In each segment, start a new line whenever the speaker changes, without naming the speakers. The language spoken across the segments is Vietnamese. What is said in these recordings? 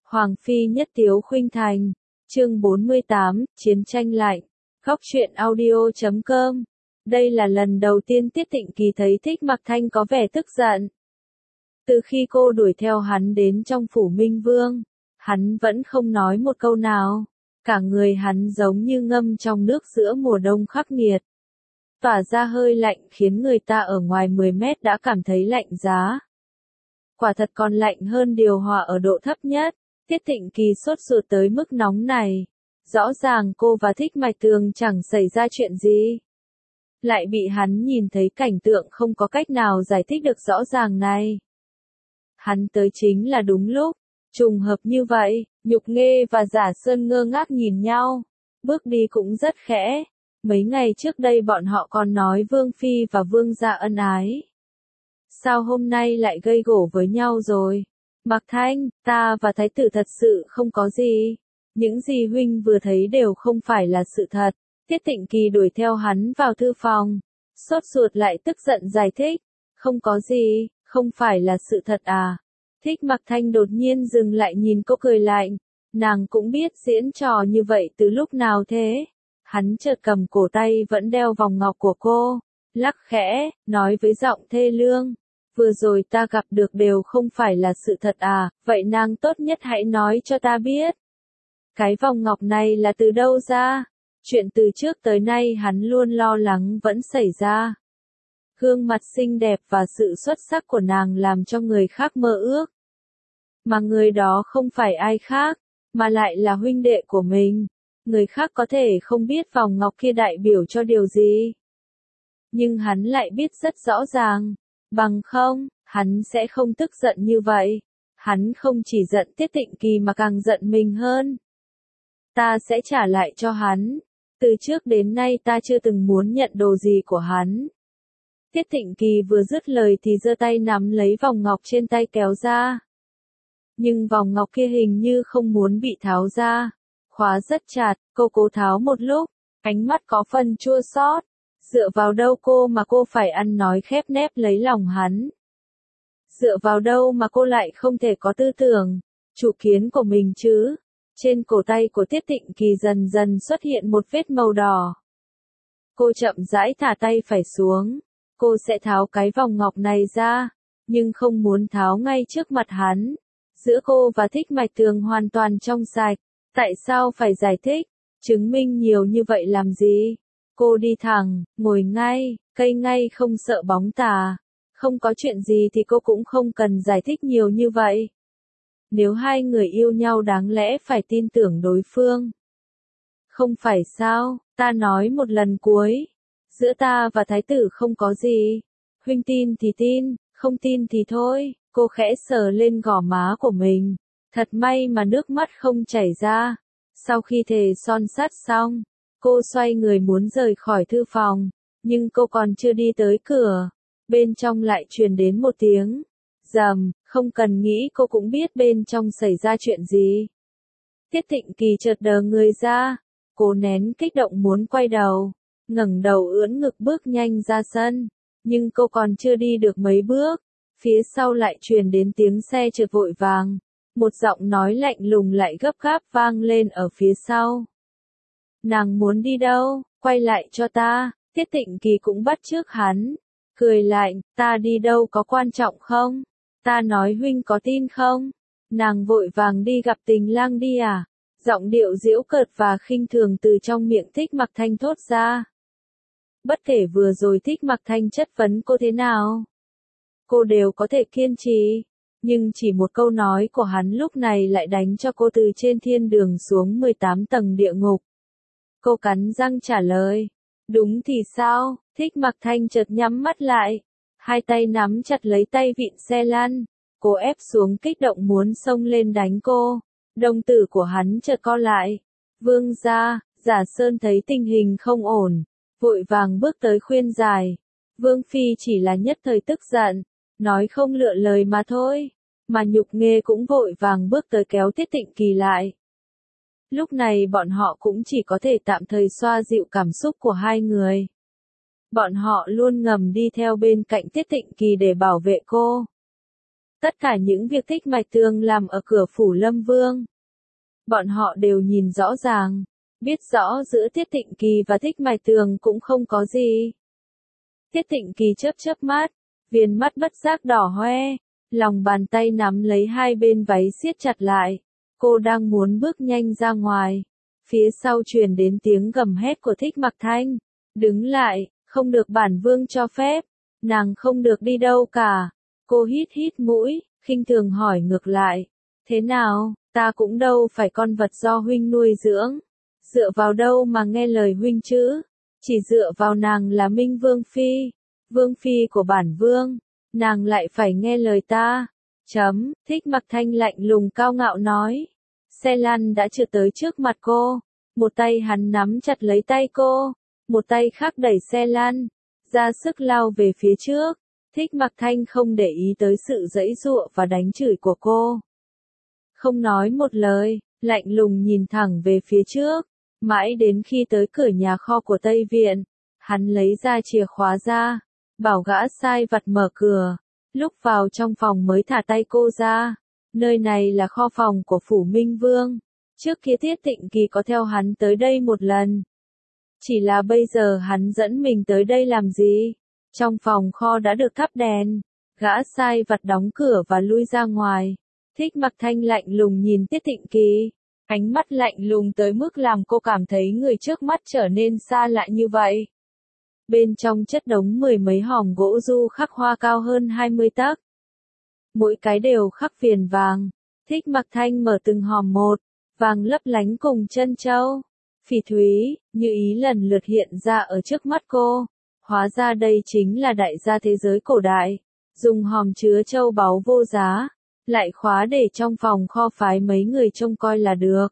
Hoàng phi nhất tiếu khuynh thành. Chương 48, chiến tranh lạnh. Góc truyện audio.com. Đây là lần đầu tiên Tiết Tịnh Kỳ thấy Thích Mặc Thanh có vẻ tức giận. Từ khi cô đuổi theo hắn đến trong phủ Minh Vương, hắn vẫn không nói một câu nào. Cả người hắn giống như ngâm trong nước giữa mùa đông khắc nghiệt. Tỏa ra hơi lạnh khiến người ta ở ngoài 10 mét đã cảm thấy lạnh giá. Quả thật còn lạnh hơn điều hòa ở độ thấp nhất. Tiết Tịnh Kỳ sốt ruột tới mức nóng này. Rõ ràng cô và Thích Mạch Tường chẳng xảy ra chuyện gì. Lại bị hắn nhìn thấy cảnh tượng không có cách nào giải thích được rõ ràng này. Hắn tới chính là đúng lúc. Trùng hợp như vậy, Nhục Nghê và Giả Sơn ngơ ngác nhìn nhau. Bước đi cũng rất khẽ. Mấy ngày trước đây bọn họ còn nói Vương Phi và Vương gia ân ái. Sao hôm nay lại gây gổ với nhau rồi? Mặc Thanh, ta và Thái tử thật sự không có gì. Những gì huynh vừa thấy đều không phải là sự thật. Tiết Tịnh Kỳ đuổi theo hắn vào thư phòng. Sốt ruột lại tức giận giải thích. Không có gì, không phải là sự thật à? Thích Mặc Thanh đột nhiên dừng lại nhìn cô cười lạnh. Nàng cũng biết diễn trò như vậy từ lúc nào thế? Hắn chợt cầm cổ tay vẫn đeo vòng ngọc của cô. Lắc khẽ, nói với giọng thê lương. Vừa rồi ta gặp được đều không phải là sự thật à, vậy nàng tốt nhất hãy nói cho ta biết. Cái vòng ngọc này là từ đâu ra? Chuyện từ trước tới nay hắn luôn lo lắng vẫn xảy ra. Gương mặt xinh đẹp và sự xuất sắc của nàng làm cho người khác mơ ước. Mà người đó không phải ai khác, mà lại là huynh đệ của mình. Người khác có thể không biết vòng ngọc kia đại biểu cho điều gì. Nhưng hắn lại biết rất rõ ràng. Bằng không, hắn sẽ không tức giận như vậy. Hắn không chỉ giận Tiết Tịnh Kỳ mà càng giận mình hơn. Ta sẽ trả lại cho hắn. Từ trước đến nay ta chưa từng muốn nhận đồ gì của hắn. Tiết Tịnh Kỳ vừa dứt lời thì giơ tay nắm lấy vòng ngọc trên tay kéo ra. Nhưng vòng ngọc kia hình như không muốn bị tháo ra. Khóa rất chặt, cô cố tháo một lúc, ánh mắt có phần chua xót. Dựa vào đâu cô mà cô phải ăn nói khép nép lấy lòng hắn? Dựa vào đâu mà cô lại không thể có tư tưởng, chủ kiến của mình chứ? Trên cổ tay của Tiết Tịnh Kỳ dần dần xuất hiện một vết màu đỏ. Cô chậm rãi thả tay phải xuống. Cô sẽ tháo cái vòng ngọc này ra, nhưng không muốn tháo ngay trước mặt hắn. Giữa cô và Thích Mạch Tường hoàn toàn trong sạch. Tại sao phải giải thích, chứng minh nhiều như vậy làm gì? Cô đi thẳng, ngồi ngay, cây ngay không sợ bóng tà. Không có chuyện gì thì cô cũng không cần giải thích nhiều như vậy. Nếu hai người yêu nhau đáng lẽ phải tin tưởng đối phương. Không phải sao, ta nói một lần cuối. Giữa ta và thái tử không có gì. Huynh tin thì tin, không tin thì thôi. Cô khẽ sờ lên gò má của mình. Thật may mà nước mắt không chảy ra. Sau khi thề son sắt xong, cô xoay người muốn rời khỏi thư phòng. Nhưng cô còn chưa đi tới cửa. Bên trong lại truyền đến một tiếng rầm, không cần nghĩ cô cũng biết bên trong xảy ra chuyện gì. Tiết Tịnh Kỳ chợt đờ người ra. Cô nén kích động muốn quay đầu. Ngẩng đầu ưỡn ngực bước nhanh ra sân. Nhưng cô còn chưa đi được mấy bước. Phía sau lại truyền đến tiếng xe chợt vội vàng. Một giọng nói lạnh lùng lại gấp gáp vang lên ở phía sau. Nàng muốn đi đâu, quay lại cho ta. Tiết Tịnh Kỳ cũng bắt chước hắn. Cười lạnh, ta đi đâu có quan trọng không? Ta nói huynh có tin không? Nàng vội vàng đi gặp Tình Lang đi à? Giọng điệu giễu cợt và khinh thường từ trong miệng Thích Mặc Thanh thốt ra. Bất kể vừa rồi Thích Mặc Thanh chất vấn cô thế nào, cô đều có thể kiên trì. Nhưng chỉ một câu nói của hắn lúc này lại đánh cho cô từ trên thiên đường xuống 18 tầng địa ngục. Cô cắn răng trả lời. Đúng thì sao? Thích Mặc Thanh chợt nhắm mắt lại. Hai tay nắm chặt lấy tay vịn xe lăn. Cô ép xuống kích động muốn xông lên đánh cô. Đồng tử của hắn chợt co lại. Vương gia, Giả Sơn thấy tình hình không ổn. Vội vàng bước tới khuyên giải. Vương Phi chỉ là nhất thời tức giận. Nói không lựa lời mà thôi. Mà Nhục Nghê cũng vội vàng bước tới kéo Tiết Tịnh Kỳ lại. Lúc này bọn họ cũng chỉ có thể tạm thời xoa dịu cảm xúc của hai người. Bọn họ luôn ngầm đi theo bên cạnh Tiết Tịnh Kỳ để bảo vệ cô. Tất cả những việc Thích Mạch Tường làm ở cửa phủ Lâm Vương, bọn họ đều nhìn rõ ràng, biết rõ giữa Tiết Tịnh Kỳ và Thích Mạch Tường cũng không có gì. Tiết Tịnh Kỳ chớp chớp mắt, viền mắt bất giác đỏ hoe, lòng bàn tay nắm lấy hai bên váy siết chặt lại. Cô đang muốn bước nhanh ra ngoài. Phía sau truyền đến tiếng gầm hét của Thích Mặc Thanh. Đứng lại, không được bản vương cho phép. Nàng không được đi đâu cả. Cô hít hít mũi, khinh thường hỏi ngược lại. Thế nào, ta cũng đâu phải con vật do huynh nuôi dưỡng. Dựa vào đâu mà nghe lời huynh chứ? Chỉ dựa vào nàng là Minh Vương Phi. Vương Phi của bản vương. Nàng lại phải nghe lời ta. Thích Mặc Thanh lạnh lùng cao ngạo nói. Xe lăn đã trượt tới trước mặt cô. Một tay hắn nắm chặt lấy tay cô. Một tay khác đẩy xe lăn. Ra sức lao về phía trước. Thích Mặc Thanh không để ý tới sự giãy giụa và đánh chửi của cô. Không nói một lời, lạnh lùng nhìn thẳng về phía trước. Mãi đến khi tới cửa nhà kho của Tây Viện. Hắn lấy ra chìa khóa ra. Bảo gã sai vặt mở cửa. Lúc vào trong phòng mới thả tay cô ra. Nơi này là kho phòng của phủ Minh Vương. Trước kia Tiết Tịnh Kỳ có theo hắn tới đây một lần. Chỉ là bây giờ hắn dẫn mình tới đây làm gì? Trong phòng kho đã được thắp đèn. Gã sai vặt đóng cửa và lui ra ngoài. Thích Mặc Thanh lạnh lùng nhìn Tiết Tịnh Kỳ. Ánh mắt lạnh lùng tới mức làm cô cảm thấy người trước mắt trở nên xa lạ như vậy. Bên trong chất đống mười mấy hòm gỗ du khắc hoa cao hơn 20 tấc. Mỗi cái đều khắc viền vàng. Thích Mặc Thanh mở từng hòm một, vàng lấp lánh cùng trân châu, phỉ thúy, như ý lần lượt hiện ra ở trước mắt cô. Hóa ra đây chính là đại gia thế giới cổ đại, dùng hòm chứa châu báu vô giá, lại khóa để trong phòng kho phái mấy người trông coi là được.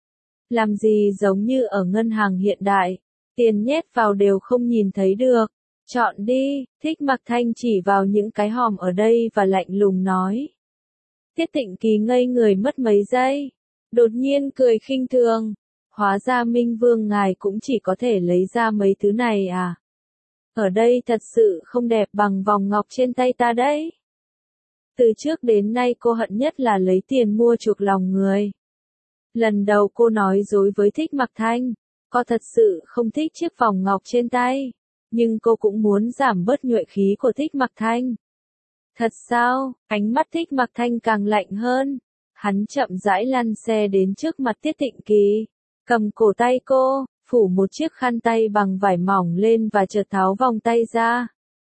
Làm gì giống như ở ngân hàng hiện đại, tiền nhét vào đều không nhìn thấy được. Chọn đi, Thích Mặc Thanh chỉ vào những cái hòm ở đây và lạnh lùng nói. Tiết Tịnh Kỳ ngây người mất mấy giây, đột nhiên cười khinh thường. Hóa ra Minh Vương ngài cũng chỉ có thể lấy ra mấy thứ này à? Ở đây thật sự không đẹp bằng vòng ngọc trên tay ta đấy. Từ trước đến nay cô hận nhất là lấy tiền mua chuộc lòng người. Lần đầu cô nói dối với Thích Mặc Thanh, cô thật sự không thích chiếc vòng ngọc trên tay. Nhưng cô cũng muốn giảm bớt nhuệ khí của Thích Mặc Thanh. Thật sao? Ánh mắt Thích Mặc Thanh càng lạnh hơn. Hắn chậm rãi lăn xe đến trước mặt Tiết Tịnh Kỳ, cầm cổ tay cô, phủ một chiếc khăn tay bằng vải mỏng lên và chợt tháo vòng tay ra.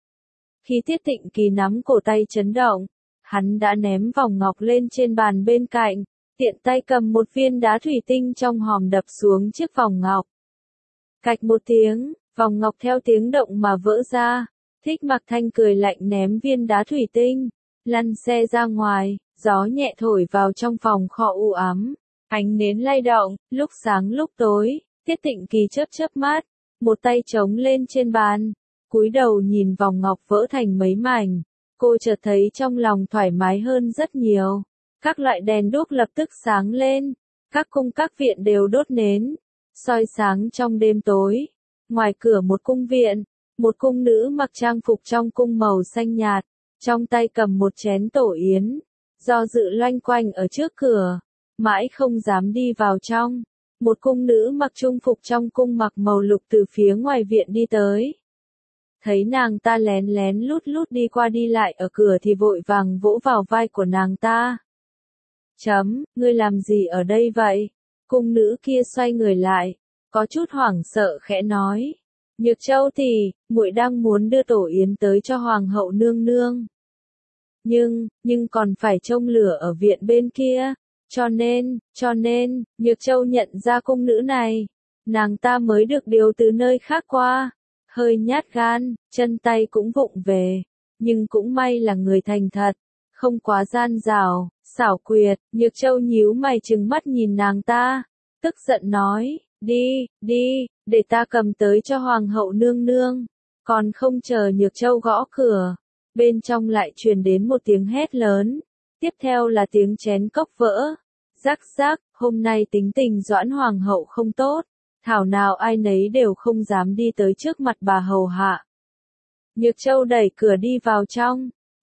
Khi Tiết Tịnh Kỳ nắm cổ tay chấn động, hắn đã ném vòng ngọc lên trên bàn bên cạnh, tiện tay cầm một viên đá thủy tinh trong hòm đập xuống chiếc vòng ngọc. Cạch một tiếng, vòng ngọc theo tiếng động mà vỡ ra. Thích Mặc Thanh cười lạnh ném viên đá thủy tinh, lăn xe ra ngoài, gió nhẹ thổi vào trong phòng kho u ám. Ánh nến lay động, lúc sáng lúc tối, Tiết Tịnh Kỳ chớp chớp mắt, một tay chống lên trên bàn, cúi đầu nhìn vòng ngọc vỡ thành mấy mảnh. Cô chợt thấy trong lòng thoải mái hơn rất nhiều. Các loại đèn đuốc lập tức sáng lên, các cung các viện đều đốt nến, soi sáng trong đêm tối. Ngoài cửa một cung viện, một cung nữ mặc trang phục trong cung màu xanh nhạt, trong tay cầm một chén tổ yến, do dự loanh quanh ở trước cửa, mãi không dám đi vào trong. Một cung nữ mặc trung phục trong cung mặc màu lục từ phía ngoài viện đi tới. Thấy nàng ta lén lén lút lút đi qua đi lại ở cửa thì vội vàng vỗ vào vai của nàng ta. Ngươi làm gì ở đây vậy? Cung nữ kia xoay người lại, có chút hoảng sợ khẽ nói. Nhược Châu thì, muội đang muốn đưa tổ yến tới cho hoàng hậu nương nương. Nhưng còn phải trông lửa ở viện bên kia, cho nên, Nhược Châu nhận ra cung nữ này, nàng ta mới được điều từ nơi khác qua, hơi nhát gan, chân tay cũng vụng về, nhưng cũng may là người thành thật, không quá gian dảo, xảo quyệt. Nhược Châu nhíu mày trừng mắt nhìn nàng ta, tức giận nói, đi, để ta cầm tới cho hoàng hậu nương nương. Còn không chờ Nhược Châu gõ cửa, bên trong lại truyền đến một tiếng hét lớn, tiếp theo là tiếng chén cốc vỡ. Rắc rắc, hôm nay tính tình Doãn hoàng hậu không tốt, thảo nào ai nấy đều không dám đi tới trước mặt bà hầu hạ. Nhược Châu đẩy cửa đi vào trong,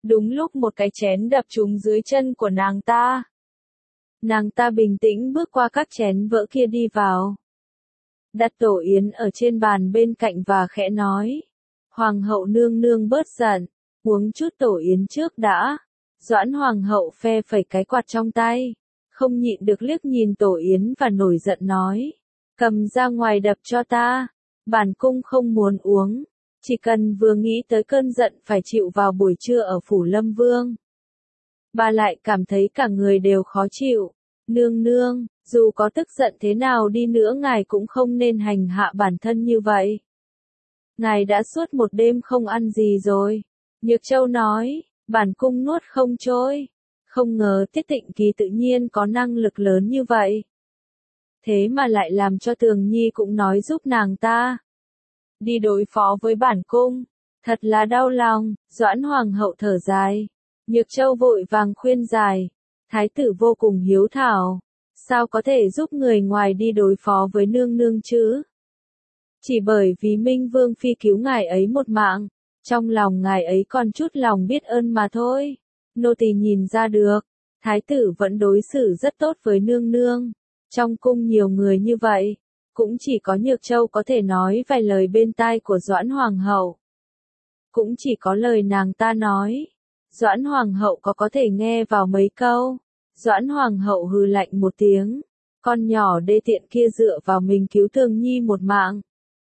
Đúng lúc một cái chén đập trúng dưới chân của nàng ta. Nàng ta bình tĩnh bước qua các chén vỡ kia đi vào. Đặt tổ yến ở trên bàn bên cạnh và khẽ nói. Hoàng hậu nương nương bớt giận, uống chút tổ yến trước đã. Doãn hoàng hậu phe phẩy cái quạt trong tay, không nhịn được liếc nhìn tổ yến và nổi giận nói. Cầm ra ngoài đập cho ta, bản cung không muốn uống, chỉ cần vừa nghĩ tới cơn giận phải chịu vào buổi trưa ở phủ Lâm Vương. Bà lại cảm thấy cả người đều khó chịu. Nương nương, dù có tức giận thế nào đi nữa ngài cũng không nên hành hạ bản thân như vậy. Ngài đã suốt một đêm không ăn gì rồi. Nhược Châu nói, bản cung nuốt không trôi. Không ngờ Tiết Tịnh Kỳ tự nhiên có năng lực lớn như vậy. Thế mà lại làm cho Tường Nhi cũng nói giúp nàng ta đi đối phó với bản cung. Thật là đau lòng. Doãn hoàng hậu thở dài. Nhược Châu vội vàng khuyên giải. Thái tử vô cùng hiếu thảo. Sao có thể giúp người ngoài đi đối phó với nương nương chứ? Chỉ bởi vì Minh Vương Phi cứu ngài ấy một mạng. Trong lòng ngài ấy còn chút lòng biết ơn mà thôi. Nô tỳ nhìn ra được. Thái tử vẫn đối xử rất tốt với nương nương. Trong cung nhiều người như vậy. Cũng chỉ có Nhược Châu có thể nói vài lời bên tai của Doãn Hoàng hậu. Cũng chỉ có lời nàng ta nói. Doãn Hoàng hậu có thể nghe vào mấy câu. Doãn Hoàng hậu hừ lạnh một tiếng. Con nhỏ đê tiện kia dựa vào mình cứu Tường Nhi một mạng.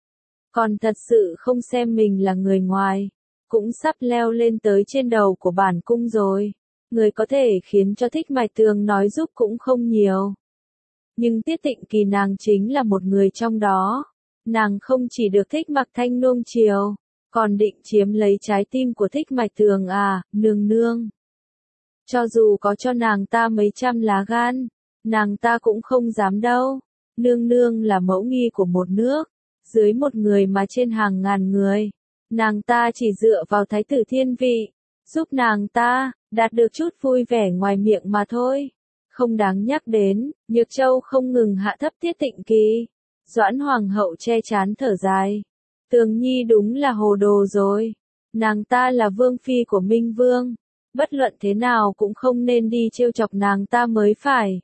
Còn thật sự không xem mình là người ngoài. Cũng sắp leo lên tới trên đầu của bản cung rồi. Người có thể khiến cho Thích Mạch Tường nói giúp cũng không nhiều. Nhưng Tiết Tịnh Kỳ nàng chính là một người trong đó. Nàng không chỉ được Thích Mặc Thanh nuông chiều, còn định chiếm lấy trái tim của Thích Mạch Tường à, nương nương. Cho dù có cho nàng ta mấy trăm lá gan, nàng ta cũng không dám đâu. Nương nương là mẫu nghi của một nước, dưới một người mà trên hàng ngàn người. Nàng ta chỉ dựa vào thái tử thiên vị, giúp nàng ta đạt được chút vui vẻ ngoài miệng mà thôi. Không đáng nhắc đến. Nhược Châu không ngừng hạ thấp Tiết Tịnh Kỳ. Doãn hoàng hậu che chán thở dài. Tường Nhi đúng là hồ đồ rồi. Nàng ta là vương phi của Minh Vương. Bất luận thế nào cũng không nên đi trêu chọc nàng ta mới phải.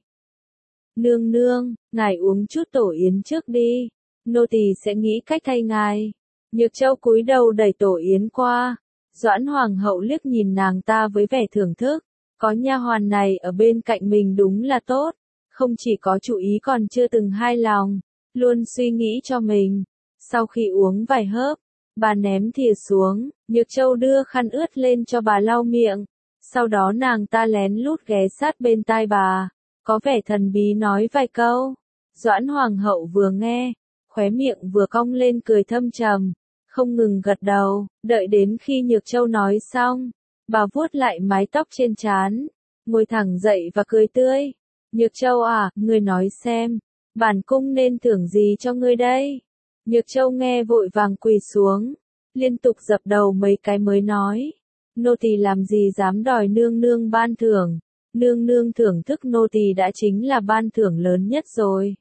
Nương nương, ngài uống chút tổ yến trước đi. Nô tỳ sẽ nghĩ cách thay ngài. Nhược Châu cúi đầu đẩy tổ yến qua. Doãn hoàng hậu liếc nhìn nàng ta với vẻ thưởng thức. Có nha hoàn này ở bên cạnh mình đúng là tốt. Không chỉ có chú ý còn chưa từng hai lòng. Luôn suy nghĩ cho mình. Sau khi uống vài hớp, bà ném thìa xuống. Nhược Châu đưa khăn ướt lên cho bà lau miệng. Sau đó nàng ta lén lút ghé sát bên tai bà. Có vẻ thần bí nói vài câu. Doãn hoàng hậu vừa nghe, khóe miệng vừa cong lên cười thâm trầm. Không ngừng gật đầu. Đợi đến khi Nhược Châu nói xong, bà vuốt lại mái tóc trên trán, ngồi thẳng dậy và cười tươi. Nhược Châu à, ngươi nói xem, bản cung nên thưởng gì cho ngươi đây? Nhược Châu nghe vội vàng quỳ xuống, liên tục dập đầu mấy cái mới nói. Nô tỳ làm gì dám đòi nương nương ban thưởng, nương nương thưởng thức nô tỳ đã chính là ban thưởng lớn nhất rồi.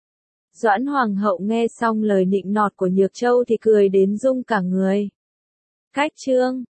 Doãn hoàng hậu nghe xong lời nịnh nọt của Nhược Châu thì cười đến rung cả người. Cách chương